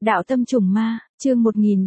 Đạo tâm trùng ma, chương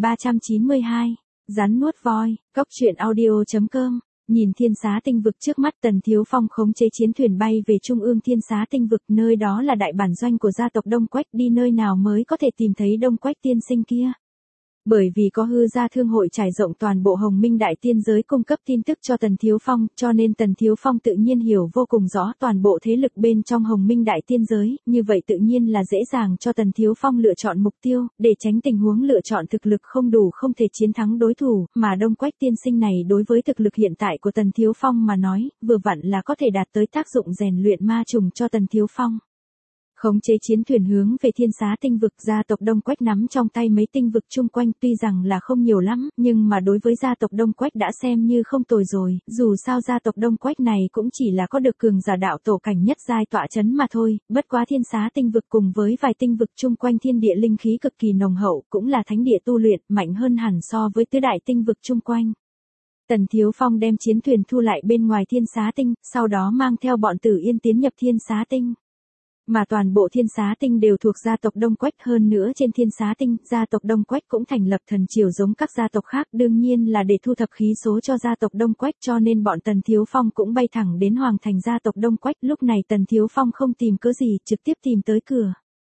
1392, rắn nuốt voi, cốc truyện audio.com. Nhìn thiên xá tinh vực trước mắt, Tần Thiếu Phong khống chế chiến thuyền bay về trung ương thiên xá tinh vực, nơi đó là đại bản doanh của gia tộc Đông Quách, đi nơi nào mới có thể tìm thấy Đông Quách tiên sinh kia. Bởi vì có hư gia thương hội trải rộng toàn bộ Hồng Minh đại tiên giới cung cấp tin tức cho Tần Thiếu Phong, cho nên Tần Thiếu Phong tự nhiên hiểu vô cùng rõ toàn bộ thế lực bên trong Hồng Minh đại tiên giới, như vậy tự nhiên là dễ dàng cho Tần Thiếu Phong lựa chọn mục tiêu, để tránh tình huống lựa chọn thực lực không đủ không thể chiến thắng đối thủ, mà Đông Quách tiên sinh này đối với thực lực hiện tại của Tần Thiếu Phong mà nói, vừa vặn là có thể đạt tới tác dụng rèn luyện ma trùng cho Tần Thiếu Phong. Khống chế chiến thuyền hướng về thiên xá tinh vực, gia tộc Đông Quách nắm trong tay mấy tinh vực chung quanh, tuy rằng là không nhiều lắm, nhưng mà đối với gia tộc Đông Quách đã xem như không tồi rồi, dù sao gia tộc Đông Quách này cũng chỉ là có được cường giả đạo tổ cảnh nhất giai tọa chấn mà thôi, bất quá thiên xá tinh vực cùng với vài tinh vực chung quanh thiên địa linh khí cực kỳ nồng hậu, cũng là thánh địa tu luyện, mạnh hơn hẳn so với tứ đại tinh vực chung quanh. Tần Thiếu Phong đem chiến thuyền thu lại bên ngoài thiên xá tinh, sau đó mang theo bọn Tử Yên tiến nhập thiên xá tinh. Mà toàn bộ thiên xá tinh đều thuộc gia tộc Đông Quách, hơn nữa trên thiên xá tinh, gia tộc Đông Quách cũng thành lập thần triều giống các gia tộc khác, đương nhiên là để thu thập khí số cho gia tộc Đông Quách, cho nên bọn Tần Thiếu Phong cũng bay thẳng đến hoàng thành gia tộc Đông Quách. Lúc này Tần Thiếu Phong không tìm cớ gì, trực tiếp tìm tới cửa.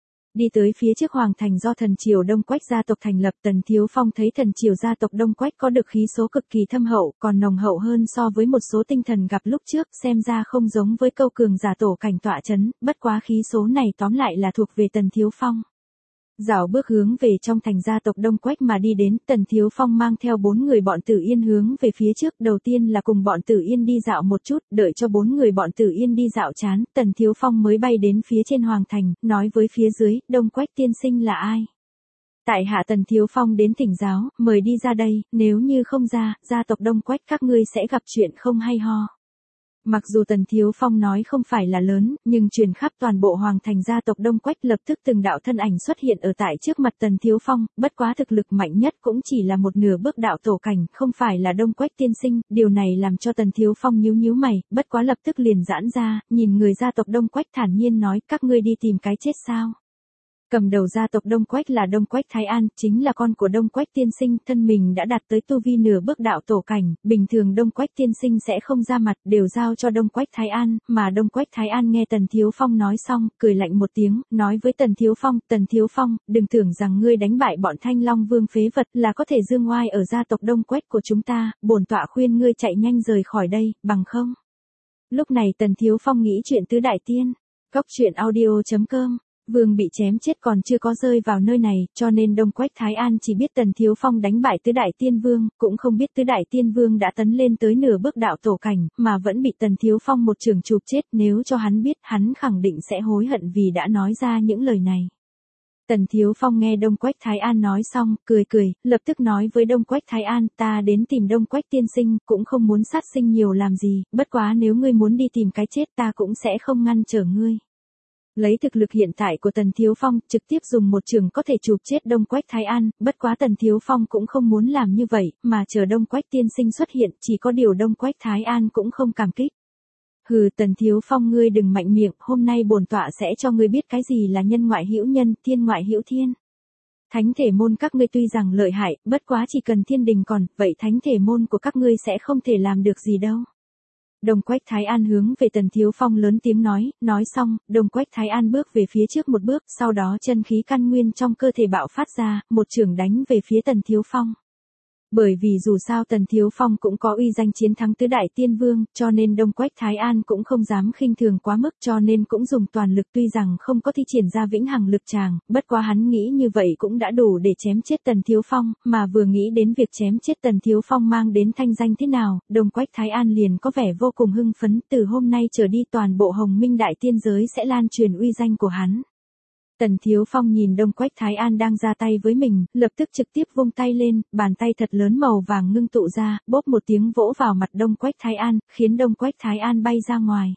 Đi tới phía trước hoàng thành do thần triều Đông Quách gia tộc thành lập, Tần Thiếu Phong thấy thần triều gia tộc Đông Quách có được khí số cực kỳ thâm hậu, còn nồng hậu hơn so với một số tinh thần gặp lúc trước, xem ra không giống với câu cường giả tổ cảnh tọa chấn, bất quá khí số này tóm lại là thuộc về Tần Thiếu Phong. Dạo bước hướng về trong thành gia tộc Đông Quách mà đi đến, Tần Thiếu Phong mang theo 4 người bọn Tử Yên hướng về phía trước, đầu tiên là cùng bọn Tử Yên đi dạo một chút, đợi cho 4 người bọn Tử Yên đi dạo chán, Tần Thiếu Phong mới bay đến phía trên hoàng thành, nói với phía dưới, Đông Quách tiên sinh là ai? Tại hạ Tần Thiếu Phong đến thỉnh giáo, mời đi ra đây, nếu như không ra, gia tộc Đông Quách các ngươi sẽ gặp chuyện không hay ho. Mặc dù Tần Thiếu Phong nói không phải là lớn, nhưng truyền khắp toàn bộ hoàng thành gia tộc Đông Quách, lập tức từng đạo thân ảnh xuất hiện ở tại trước mặt Tần Thiếu Phong, bất quá thực lực mạnh nhất cũng chỉ là một nửa bước đạo tổ cảnh, không phải là Đông Quách tiên sinh, điều này làm cho Tần Thiếu Phong nhíu nhíu mày, bất quá lập tức liền giãn ra, nhìn người gia tộc Đông Quách thản nhiên nói, các ngươi đi tìm cái chết sao? Cầm đầu gia tộc Đông Quách là Đông Quách Thái An, chính là con của Đông Quách tiên sinh, thân mình đã đạt tới tu vi nửa bước đạo tổ cảnh, bình thường Đông Quách tiên sinh sẽ không ra mặt, đều giao cho Đông Quách Thái An, mà Đông Quách Thái An nghe Tần Thiếu Phong nói xong, cười lạnh một tiếng, nói với Tần Thiếu Phong, đừng tưởng rằng ngươi đánh bại bọn Thanh Long Vương phế vật là có thể dương oai ở gia tộc Đông Quách của chúng ta, bổn tọa khuyên ngươi chạy nhanh rời khỏi đây, bằng không. Lúc này Tần Thiếu Phong nghĩ chuyện tứ đại tiên, cốc truyện audio.com. Vương bị chém chết còn chưa có rơi vào nơi này, cho nên Đông Quách Thái An chỉ biết Tần Thiếu Phong đánh bại tứ đại tiên vương, cũng không biết tứ đại tiên vương đã tấn lên tới nửa bước đạo tổ cảnh, mà vẫn bị Tần Thiếu Phong một trường chụp chết, nếu cho hắn biết, hắn khẳng định sẽ hối hận vì đã nói ra những lời này. Tần Thiếu Phong nghe Đông Quách Thái An nói xong, cười, lập tức nói với Đông Quách Thái An, ta đến tìm Đông Quách tiên sinh, cũng không muốn sát sinh nhiều làm gì, bất quá nếu ngươi muốn đi tìm cái chết ta cũng sẽ không ngăn trở ngươi. Lấy thực lực hiện tại của Tần Thiếu Phong, trực tiếp dùng một trường có thể chụp chết Đông Quách Thái An, bất quá Tần Thiếu Phong cũng không muốn làm như vậy, mà chờ Đông Quách tiên sinh xuất hiện, chỉ có điều Đông Quách Thái An cũng không cảm kích. Hừ, Tần Thiếu Phong ngươi đừng mạnh miệng, hôm nay bổn tọa sẽ cho ngươi biết cái gì là nhân ngoại hữu nhân, thiên ngoại hữu thiên. Thánh thể môn các ngươi tuy rằng lợi hại, bất quá chỉ cần thiên đình còn, vậy thánh thể môn của các ngươi sẽ không thể làm được gì đâu. Đông Quách Thái An hướng về Tần Thiếu Phong lớn tiếng nói xong, Đông Quách Thái An bước về phía trước một bước, sau đó chân khí căn nguyên trong cơ thể bạo phát ra, một chưởng đánh về phía Tần Thiếu Phong. Bởi vì dù sao Tần Thiếu Phong cũng có uy danh chiến thắng tứ đại tiên vương, cho nên Đông Quách Thái An cũng không dám khinh thường quá mức, cho nên cũng dùng toàn lực, tuy rằng không có thi triển ra vĩnh hằng lực tràng, bất quá hắn nghĩ như vậy cũng đã đủ để chém chết Tần Thiếu Phong, mà vừa nghĩ đến việc chém chết Tần Thiếu Phong mang đến thanh danh thế nào, Đông Quách Thái An liền có vẻ vô cùng hưng phấn, từ hôm nay trở đi toàn bộ Hồng Minh đại tiên giới sẽ lan truyền uy danh của hắn. Tần Thiếu Phong nhìn Đông Quách Thái An đang ra tay với mình, lập tức trực tiếp vung tay lên, bàn tay thật lớn màu vàng ngưng tụ ra, bốp một tiếng vỗ vào mặt Đông Quách Thái An, khiến Đông Quách Thái An bay ra ngoài.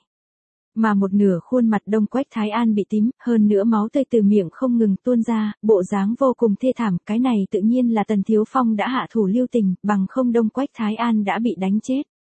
Mà một nửa khuôn mặt Đông Quách Thái An bị tím, hơn nữa máu tươi từ miệng không ngừng tuôn ra, bộ dáng vô cùng thê thảm, cái này tự nhiên là Tần Thiếu Phong đã hạ thủ lưu tình, bằng không Đông Quách Thái An đã bị đánh chết.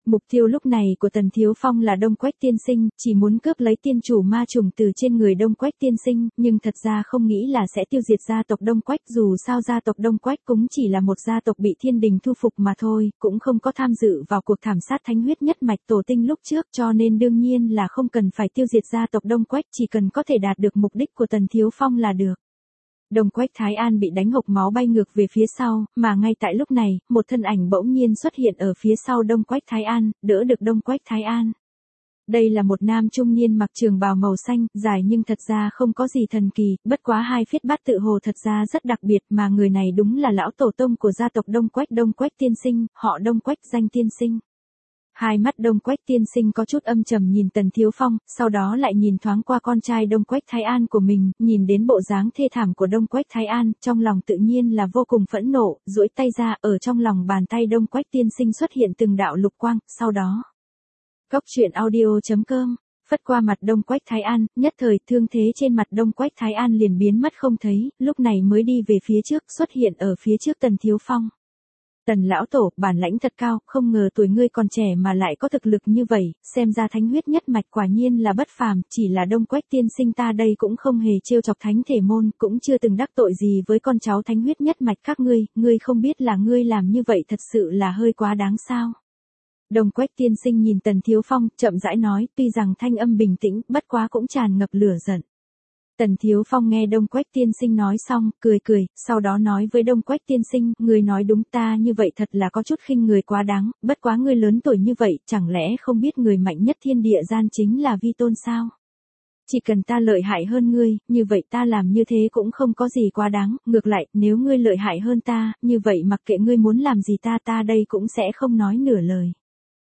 Mục tiêu lúc này của Tần Thiếu Phong là Đông Quách Tiên Sinh, chỉ muốn cướp lấy tiên chủ ma trùng từ trên người Đông Quách Tiên Sinh, nhưng thật ra không nghĩ là sẽ tiêu diệt gia tộc Đông Quách, dù sao gia tộc Đông Quách cũng chỉ là một gia tộc bị thiên đình thu phục mà thôi, cũng không có tham dự vào cuộc thảm sát thánh huyết nhất mạch tổ tinh lúc trước, cho nên đương nhiên là không cần phải tiêu diệt gia tộc Đông Quách, chỉ cần có thể đạt được mục đích của Tần Thiếu Phong là được. Đông Quách Thái An bị đánh hộc máu bay ngược về phía sau, mà ngay tại lúc này, một thân ảnh bỗng nhiên xuất hiện ở phía sau Đông Quách Thái An, đỡ được Đông Quách Thái An. Đây là một nam trung niên mặc trường bào màu xanh, dài nhưng thật ra không có gì thần kỳ, bất quá hai phiết bát tự hồ thật ra rất đặc biệt, mà người này đúng là lão tổ tông của gia tộc Đông Quách Tiên Sinh, họ Đông Quách danh Tiên Sinh. Hai mắt Đông Quách Tiên Sinh có chút âm trầm nhìn Tần Thiếu Phong, sau đó lại nhìn thoáng qua con trai Đông Quách Thái An của mình, nhìn đến bộ dáng thê thảm của Đông Quách Thái An, trong lòng tự nhiên là vô cùng phẫn nộ, duỗi tay ra, ở trong lòng bàn tay Đông Quách Tiên Sinh xuất hiện từng đạo lục quang, sau đó. Cốc truyện audio.com, phất qua mặt Đông Quách Thái An, nhất thời thương thế trên mặt Đông Quách Thái An liền biến mất không thấy, lúc này mới đi về phía trước, xuất hiện ở phía trước Tần Thiếu Phong. Tần lão tổ, bản lãnh thật cao, không ngờ tuổi ngươi còn trẻ mà lại có thực lực như vậy, xem ra thánh huyết nhất mạch quả nhiên là bất phàm, chỉ là Đông Quách Tiên Sinh ta đây cũng không hề trêu chọc thánh thể môn, cũng chưa từng đắc tội gì với con cháu thánh huyết nhất mạch các ngươi không biết là ngươi làm như vậy thật sự là hơi quá đáng sao. Đông Quách Tiên Sinh nhìn Tần Thiếu Phong, chậm rãi nói, tuy rằng thanh âm bình tĩnh, bất quá cũng tràn ngập lửa giận. Tần Thiếu Phong nghe Đông Quách Tiên Sinh nói xong, cười, sau đó nói với Đông Quách Tiên Sinh, ngươi nói đúng, ta như vậy thật là có chút khinh người quá đáng, bất quá ngươi lớn tuổi như vậy, chẳng lẽ không biết người mạnh nhất thiên địa gian chính là Vi Tôn sao? Chỉ cần ta lợi hại hơn ngươi, như vậy ta làm như thế cũng không có gì quá đáng, ngược lại, nếu ngươi lợi hại hơn ta, như vậy mặc kệ ngươi muốn làm gì ta đây cũng sẽ không nói nửa lời.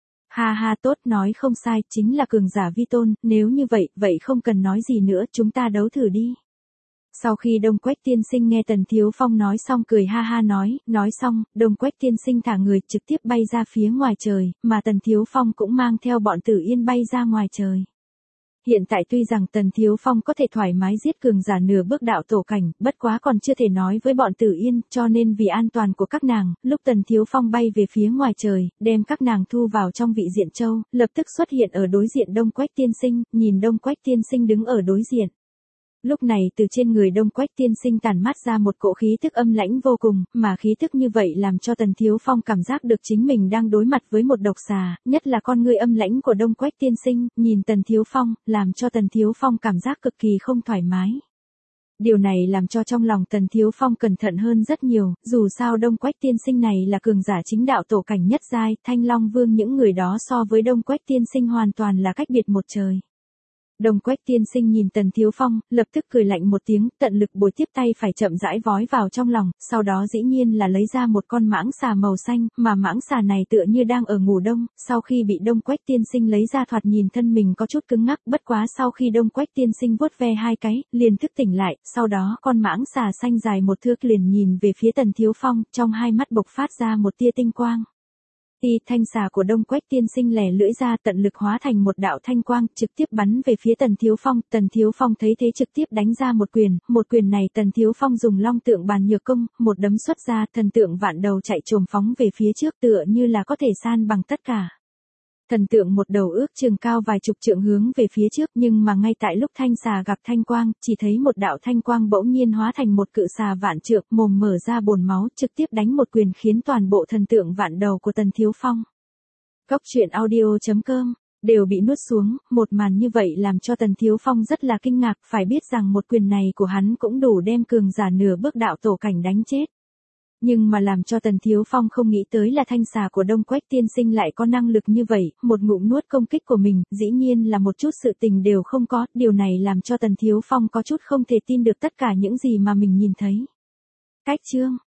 Ha ha, tốt, nói không sai, chính là cường giả Vi Tôn, nếu như vậy không cần nói gì nữa, chúng ta đấu thử đi. Sau khi Đông Quách Tiên Sinh nghe Tần Thiếu Phong nói xong cười ha ha nói xong, Đông Quách Tiên Sinh thả người trực tiếp bay ra phía ngoài trời, mà Tần Thiếu Phong cũng mang theo bọn Tử Yên bay ra ngoài trời. Hiện tại tuy rằng Tần Thiếu Phong có thể thoải mái giết cường giả nửa bước đạo tổ cảnh, bất quá còn chưa thể nói với bọn Tử Yên, cho nên vì an toàn của các nàng, lúc Tần Thiếu Phong bay về phía ngoài trời, đem các nàng thu vào trong vị diện châu, lập tức xuất hiện ở đối diện Đông Quách Tiên Sinh, nhìn Đông Quách Tiên Sinh đứng ở đối diện. Lúc này từ trên người Đông Quách Tiên Sinh tản mát ra một cỗ khí thức âm lãnh vô cùng, mà khí thức như vậy làm cho Tần Thiếu Phong cảm giác được chính mình đang đối mặt với một độc xà, nhất là con ngươi âm lãnh của Đông Quách Tiên Sinh, nhìn Tần Thiếu Phong, làm cho Tần Thiếu Phong cảm giác cực kỳ không thoải mái. Điều này làm cho trong lòng Tần Thiếu Phong cẩn thận hơn rất nhiều, dù sao Đông Quách Tiên Sinh này là cường giả chính đạo tổ cảnh nhất giai, Thanh Long Vương những người đó so với Đông Quách Tiên Sinh hoàn toàn là cách biệt một trời. Đông Quách Tiên Sinh nhìn Tần Thiếu Phong, lập tức cười lạnh một tiếng, tận lực bồi tiếp tay phải chậm rãi vói vào trong lòng, sau đó dĩ nhiên là lấy ra một con mãng xà màu xanh, mà mãng xà này tựa như đang ở ngủ đông, sau khi bị Đông Quách Tiên Sinh lấy ra thoạt nhìn thân mình có chút cứng ngắc, bất quá sau khi Đông Quách Tiên Sinh vuốt ve hai cái, liền thức tỉnh lại, sau đó con mãng xà xanh dài một thước liền nhìn về phía Tần Thiếu Phong, trong hai mắt bộc phát ra một tia tinh quang. Thanh xà của Đông Quách Tiên Sinh lẻ lưỡi ra tận lực hóa thành một đạo thanh quang, trực tiếp bắn về phía Tần Thiếu Phong thấy thế trực tiếp đánh ra một quyền này Tần Thiếu Phong dùng long tượng bàn nhược công, một đấm xuất ra, thần tượng vạn đầu chạy trồm phóng về phía trước tựa như là có thể san bằng tất cả. Thần tượng một đầu ước chừng cao vài chục trượng hướng về phía trước, nhưng mà ngay tại lúc thanh xà gặp thanh quang, chỉ thấy một đạo thanh quang bỗng nhiên hóa thành một cự xà vạn trượng, mồm mở ra bồn máu, trực tiếp đánh một quyền khiến toàn bộ thần tượng vạn đầu của Tần Thiếu Phong. Cốc truyện audio.com đều bị nuốt xuống, một màn như vậy làm cho Tần Thiếu Phong rất là kinh ngạc, phải biết rằng một quyền này của hắn cũng đủ đem cường giả nửa bước đạo tổ cảnh đánh chết. Nhưng mà làm cho Tần Thiếu Phong không nghĩ tới là thanh xà của Đông Quách Tiên Sinh lại có năng lực như vậy, một ngụm nuốt công kích của mình, dĩ nhiên là một chút sự tình đều không có, điều này làm cho Tần Thiếu Phong có chút không thể tin được tất cả những gì mà mình nhìn thấy. Cách chương